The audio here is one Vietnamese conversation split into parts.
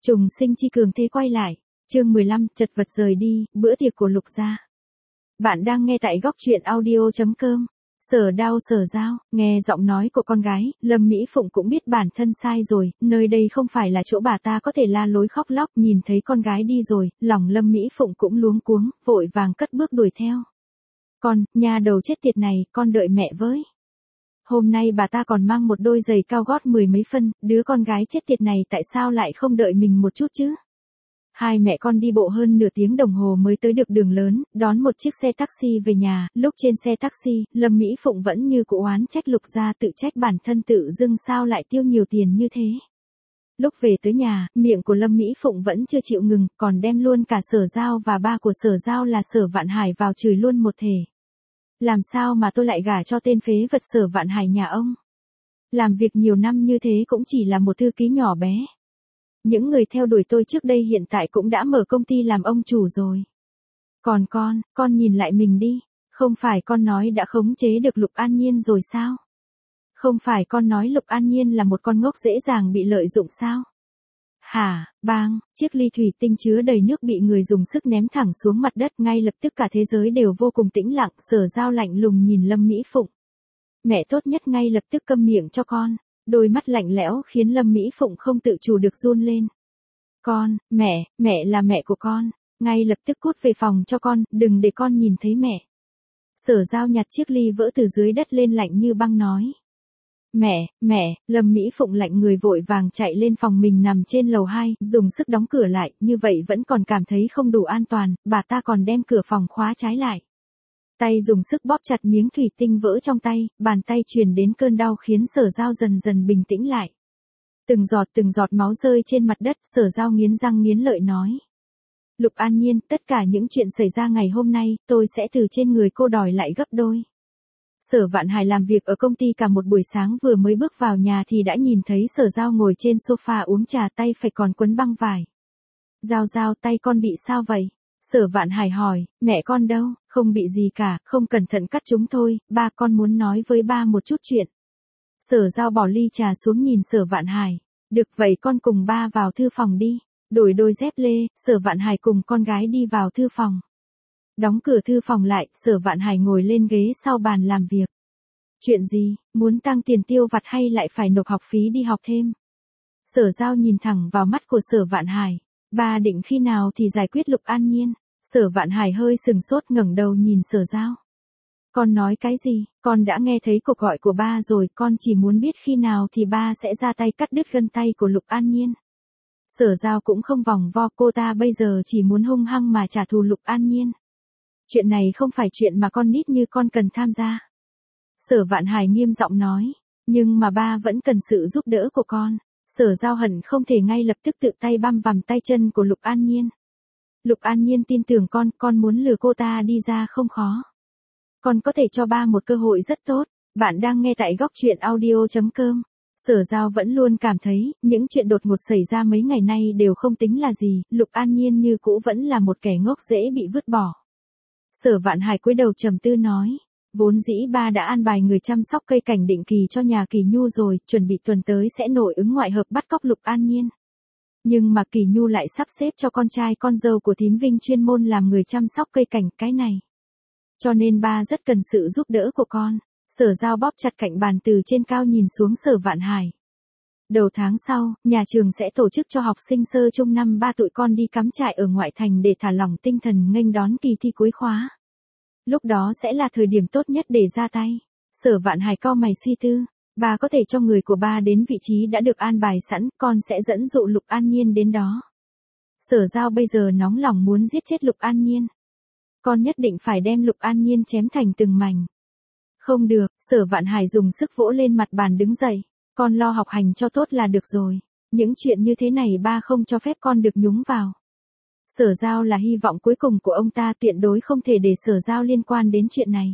Trùng sinh chi cường thế quay lại. Chương 15, chật vật rời đi, bữa tiệc của Lục gia. Bạn đang nghe tại góc truyện audio.com. Sở Đao Sở Giao, nghe giọng nói của con gái, Lâm Mỹ Phụng cũng biết bản thân sai rồi, nơi đây không phải là chỗ bà ta có thể la lối khóc lóc, nhìn thấy con gái đi rồi, lòng Lâm Mỹ Phụng cũng luống cuống, vội vàng cất bước đuổi theo. Con, nhà đầu chết tiệt này, con đợi mẹ với. Hôm nay bà ta còn mang một đôi giày cao gót 10 mấy phân, đứa con gái chết tiệt này tại sao lại không đợi mình một chút chứ? Hai mẹ con đi bộ hơn nửa tiếng đồng hồ mới tới được đường lớn, đón một chiếc xe taxi về nhà, lúc trên xe taxi, Lâm Mỹ Phụng vẫn như cũ oán trách Lục gia, tự trách bản thân tự dưng sao lại tiêu nhiều tiền như thế. Lúc về tới nhà, miệng của Lâm Mỹ Phụng vẫn chưa chịu ngừng, còn đem luôn cả Sở Giao và ba của Sở Giao là Sở Vạn Hải vào chửi luôn một thể. Làm sao mà tôi lại gả cho tên phế vật Sở Vạn Hải nhà ông? Làm việc nhiều năm như thế cũng chỉ là một thư ký nhỏ bé. Những người theo đuổi tôi trước đây hiện tại cũng đã mở công ty làm ông chủ rồi. Còn con nhìn lại mình đi, không phải con nói đã khống chế được Lục An Nhiên rồi sao? Không phải con nói Lục An Nhiên là một con ngốc dễ dàng bị lợi dụng sao? Hả, bang, chiếc ly thủy tinh chứa đầy nước bị người dùng sức ném thẳng xuống mặt đất, ngay lập tức cả thế giới đều vô cùng tĩnh lặng, Sở Giao lạnh lùng nhìn Lâm Mỹ Phụng. Mẹ tốt nhất ngay lập tức câm miệng cho con. Đôi mắt lạnh lẽo khiến Lâm Mỹ Phụng không tự chủ được run lên. Con, mẹ là mẹ của con, ngay lập tức cút về phòng cho con, đừng để con nhìn thấy mẹ. Sở Giao nhặt chiếc ly vỡ từ dưới đất lên lạnh như băng nói. Mẹ, Lâm Mỹ Phụng lạnh người vội vàng chạy lên phòng mình nằm trên lầu 2, dùng sức đóng cửa lại, như vậy vẫn còn cảm thấy không đủ an toàn, bà ta còn đem cửa phòng khóa trái lại. Tay dùng sức bóp chặt miếng thủy tinh vỡ trong tay, bàn tay truyền đến cơn đau khiến Sở Giao dần dần bình tĩnh lại. Từng giọt máu rơi trên mặt đất, Sở Giao nghiến răng nghiến lợi nói. Lục An Nhiên, tất cả những chuyện xảy ra ngày hôm nay, tôi sẽ từ trên người cô đòi lại gấp đôi. Sở Vạn Hải làm việc ở công ty cả một buổi sáng, vừa mới bước vào nhà thì đã nhìn thấy Sở Giao ngồi trên sofa uống trà, tay phải còn quấn băng vải. Giao, tay con bị sao vậy? Sở Vạn Hải hỏi, mẹ con đâu? Không bị gì cả, không cẩn thận cắt chúng thôi, ba con muốn nói với ba một chút chuyện. Sở Giao bỏ ly trà xuống nhìn Sở Vạn Hải. Được vậy con cùng ba vào thư phòng đi. Đổi đôi dép lê, Sở Vạn Hải cùng con gái đi vào thư phòng. Đóng cửa thư phòng lại, Sở Vạn Hải ngồi lên ghế sau bàn làm việc. Chuyện gì, muốn tăng tiền tiêu vặt hay lại phải nộp học phí đi học thêm? Sở Giao nhìn thẳng vào mắt của Sở Vạn Hải. Ba định khi nào thì giải quyết Lục An Nhiên? Sở Vạn Hải hơi sừng sốt, ngẩng đầu nhìn Sở Giao. Con nói cái gì? Con đã nghe thấy cuộc gọi của ba rồi, con chỉ muốn biết khi nào thì ba sẽ ra tay cắt đứt gân tay của Lục An Nhiên. Sở Giao cũng không vòng vo, cô ta bây giờ chỉ muốn hung hăng mà trả thù Lục An Nhiên. Chuyện này không phải chuyện mà con nít như con cần tham gia. Sở Vạn Hải nghiêm giọng nói, nhưng mà ba vẫn cần sự giúp đỡ của con. Sở Giao hận không thể ngay lập tức tự tay băm vằm tay chân của Lục An Nhiên. Lục An Nhiên tin tưởng con muốn lừa cô ta đi ra không khó. Con có thể cho ba một cơ hội rất tốt. Bạn đang nghe tại góc truyện audio.com. Sở Giao vẫn luôn cảm thấy, những chuyện đột ngột xảy ra mấy ngày nay đều không tính là gì, Lục An Nhiên như cũ vẫn là một kẻ ngốc dễ bị vứt bỏ. Sở Vạn Hải cúi đầu trầm tư nói, vốn dĩ ba đã an bài người chăm sóc cây cảnh định kỳ cho nhà Kỳ Nhu rồi, chuẩn bị tuần tới sẽ nội ứng ngoại hợp bắt cóc Lục An Nhiên. Nhưng mà Kỳ Nhu lại sắp xếp cho con trai con dâu của thím Vinh chuyên môn làm người chăm sóc cây cảnh cái này. Cho nên ba rất cần sự giúp đỡ của con. Sở Giao bóp chặt cạnh bàn từ trên cao nhìn xuống Sở Vạn Hải. Đầu tháng sau, nhà trường sẽ tổ chức cho học sinh sơ trung năm 3 tụi con đi cắm trại ở ngoại thành để thả lỏng tinh thần nghênh đón kỳ thi cuối khóa. Lúc đó sẽ là thời điểm tốt nhất để ra tay. Sở Vạn Hải cau mày suy tư. Ba có thể cho người của ba đến vị trí đã được an bài sẵn, con sẽ dẫn dụ Lục An Nhiên đến đó. Sở Giao bây giờ nóng lòng muốn giết chết Lục An Nhiên. Con nhất định phải đem Lục An Nhiên chém thành từng mảnh. Không được, Sở Vạn Hải dùng sức vỗ lên mặt bàn đứng dậy. Con lo học hành cho tốt là được rồi. Những chuyện như thế này ba không cho phép con được nhúng vào. Sở Giao là hy vọng cuối cùng của ông ta, tuyệt đối không thể để Sở Giao liên quan đến chuyện này.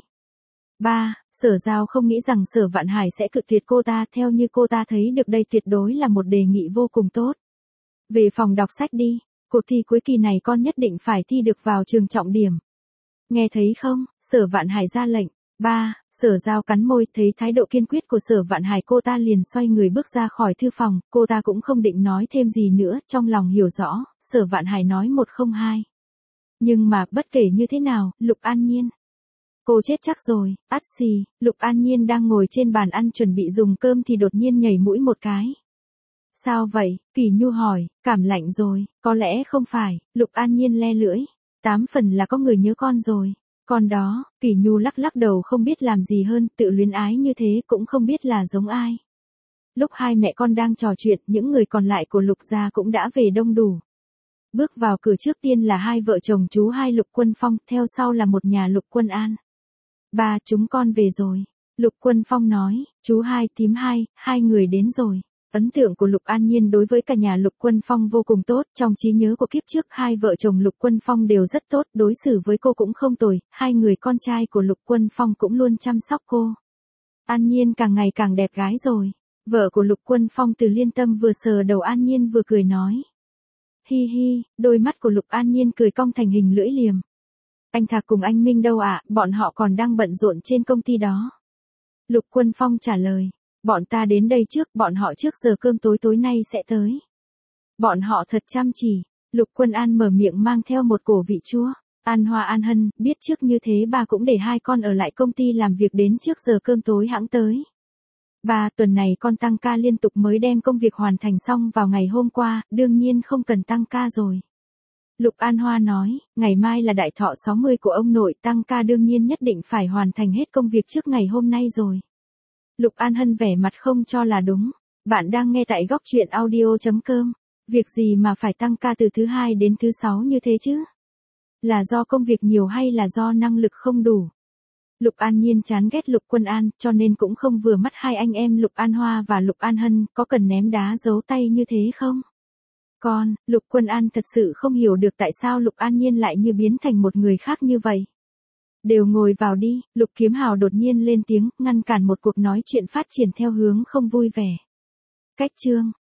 Ba, Sở Giao không nghĩ rằng Sở Vạn Hải sẽ cự tuyệt cô ta, theo như cô ta thấy được đây tuyệt đối là một đề nghị vô cùng tốt. Về phòng đọc sách đi, cuộc thi cuối kỳ này con nhất định phải thi được vào trường trọng điểm. Nghe thấy không, Sở Vạn Hải ra lệnh. Ba, Sở Giao cắn môi, thấy thái độ kiên quyết của Sở Vạn Hải cô ta liền xoay người bước ra khỏi thư phòng, cô ta cũng không định nói thêm gì nữa, trong lòng hiểu rõ, Sở Vạn Hải nói một không hai. Nhưng mà, bất kể như thế nào, Lục An Nhiên. Cô chết chắc rồi, ắt xì, Lục An Nhiên đang ngồi trên bàn ăn chuẩn bị dùng cơm thì đột nhiên nhảy mũi một cái. Sao vậy? Kỳ Nhu hỏi, cảm lạnh rồi, có lẽ không phải, Lục An Nhiên le lưỡi. 8 phần là có người nhớ con rồi. Con đó, Kỳ Nhu lắc lắc đầu không biết làm gì hơn, tự luyến ái như thế cũng không biết là giống ai. Lúc hai mẹ con đang trò chuyện, những người còn lại của Lục gia cũng đã về đông đủ. Bước vào cửa trước tiên là hai vợ chồng chú hai Lục Quân Phong, theo sau là một nhà Lục Quân An. Ba, chúng con về rồi. Lục Quân Phong nói, chú hai, thím hai, hai người đến rồi. Ấn tượng của Lục An Nhiên đối với cả nhà Lục Quân Phong vô cùng tốt, trong trí nhớ của kiếp trước hai vợ chồng Lục Quân Phong đều rất tốt, đối xử với cô cũng không tồi, hai người con trai của Lục Quân Phong cũng luôn chăm sóc cô. An Nhiên càng ngày càng đẹp gái rồi. Vợ của Lục Quân Phong Từ Liên Tâm vừa sờ đầu An Nhiên vừa cười nói. Hi hi, đôi mắt của Lục An Nhiên cười cong thành hình lưỡi liềm. Anh Thạc cùng anh Minh đâu ạ, bọn họ còn đang bận rộn trên công ty đó. Lục Quân Phong trả lời. Bọn ta đến đây trước, bọn họ trước giờ cơm tối tối nay sẽ tới. Bọn họ thật chăm chỉ. Lục Quân An mở miệng mang theo một cổ vị chua. An Hoa An Hân, biết trước như thế bà cũng để hai con ở lại công ty làm việc đến trước giờ cơm tối hãng tới. Ba, tuần này con tăng ca liên tục mới đem công việc hoàn thành xong vào ngày hôm qua, đương nhiên không cần tăng ca rồi. Lục An Hoa nói, ngày mai là đại thọ 60 của ông nội, tăng ca đương nhiên nhất định phải hoàn thành hết công việc trước ngày hôm nay rồi. Lục An Hân vẻ mặt không cho là đúng. Bạn đang nghe tại góc truyện audio.com. Việc gì mà phải tăng ca từ thứ hai đến thứ sáu như thế chứ? Là do công việc nhiều hay là do năng lực không đủ? Lục An Nhiên chán ghét Lục Quân An, cho nên cũng không vừa mắt hai anh em Lục An Hoa và Lục An Hân, có cần ném đá giấu tay như thế không? Lục Quân An thật sự không hiểu được tại sao Lục An Nhiên lại như biến thành một người khác như vậy. Đều ngồi vào đi, Lục Kiếm Hào đột nhiên lên tiếng, ngăn cản một cuộc nói chuyện phát triển theo hướng không vui vẻ. Cách chương